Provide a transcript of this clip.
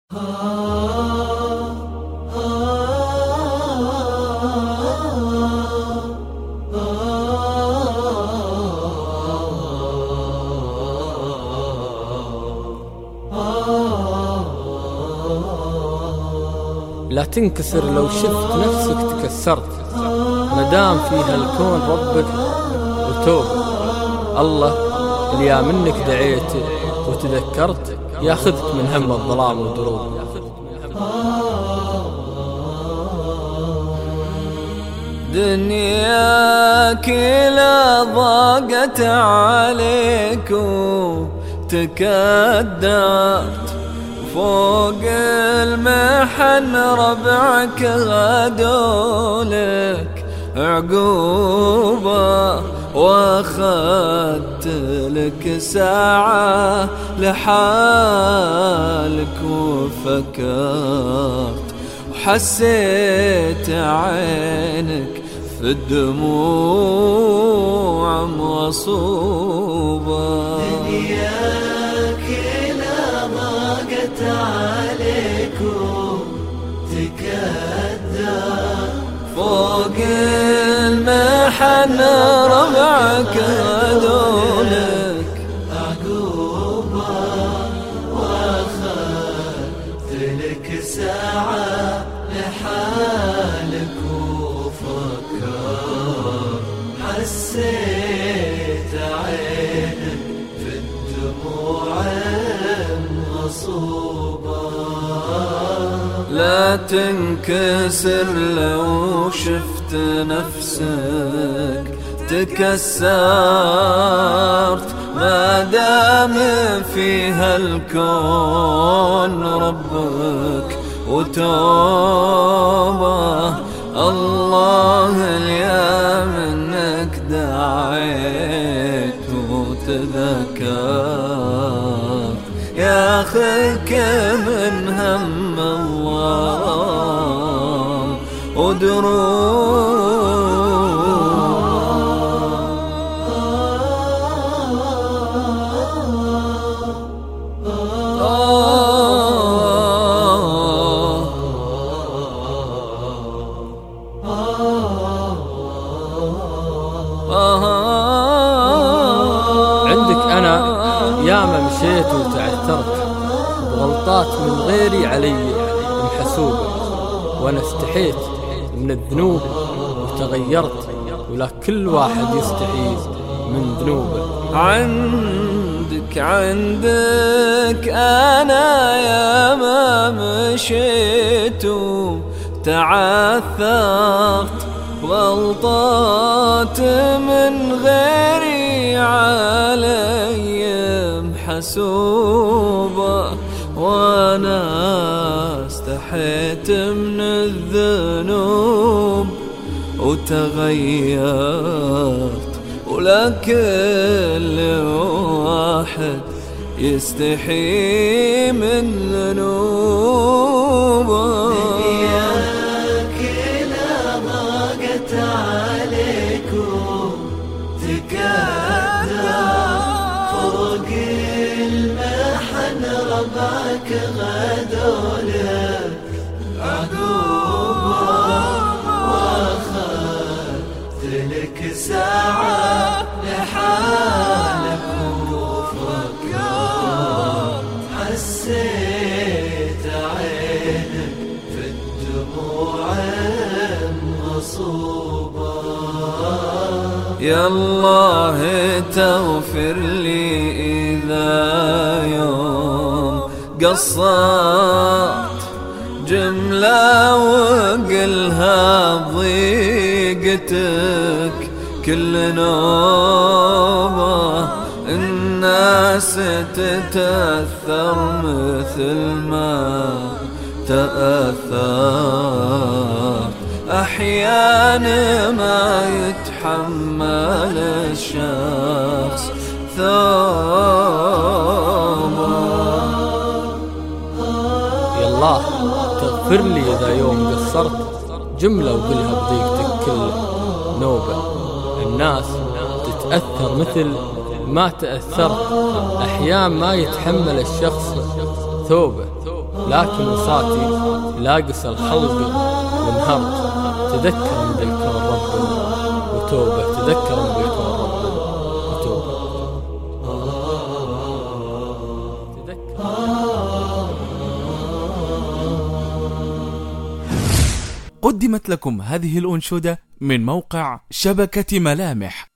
لا تنكسر لو شفت نفسك تكسرت، مدام فيها الكون ربك وتوب. الله اللي يا منك دعيت وتذكرت، ياخذك من هم الظلام ودروب. دنياك لا ضاقت عليك وتكدرت، فوق المحن ربعك غدولك عقوبة، واخدت لك ساعة لحالك وفكرت، وحسيت عينك في الدموع مغصوبة. دنياك لا ضاقت عليك وتكدر، فوق المحن ربعك غدولك عقوبة، واخدت لك ساعة لحالك وفكر، حسيت عينك في الدموع مغصوبة. لا تنكسر لو شفت نفسك تكسرت، ما دام فيها الكون ربك وتوبة. الله اليا منك دعيت وتذكرت، ياخذك من هم الظلام ودروب. عندك أنا ياما مشيت وتعثرت، بغلطات من غيري علي محسوبة، وأنا استحيت من الذنوب وتغيرت، ولا كل واحد يستحي من ذنوبه. عندك أنا ياما مشيت وتعثرت، غلطات من غيري علي محسوبة، وانا استحيت من الذنوب وتغيرت، ولا كل واحد يستحي من ذنوبه. عليك وتكدر، فوق المحن ربعك غدولك عقوبة، واخدت لك ساعة لحالك وفكرت، حسيت عينك في الدموع مغصوبة. يا الله تغفر لي إذا يوم قصرت جملة وقلها بضيقتك كل نوبة، الناس تتأثر مثل ما تأثر، أحيانا ما يتحمل الشخص ثوبه. يا الله تغفر لي إذا يوم قصرت جملة وقلها بضيقتك كل نوبة، الناس تتأثر مثل ما تأثرت، أحيان ما يتحمل الشخص ثوبه. لكن وصاتي لاقص الخلق وانهرت. تذكر من ذا الكون رب وتوبة، تذكر من ذا الكون رب وتوبة. قدمت لكم هذه الأنشودة من موقع شبكة ملامح.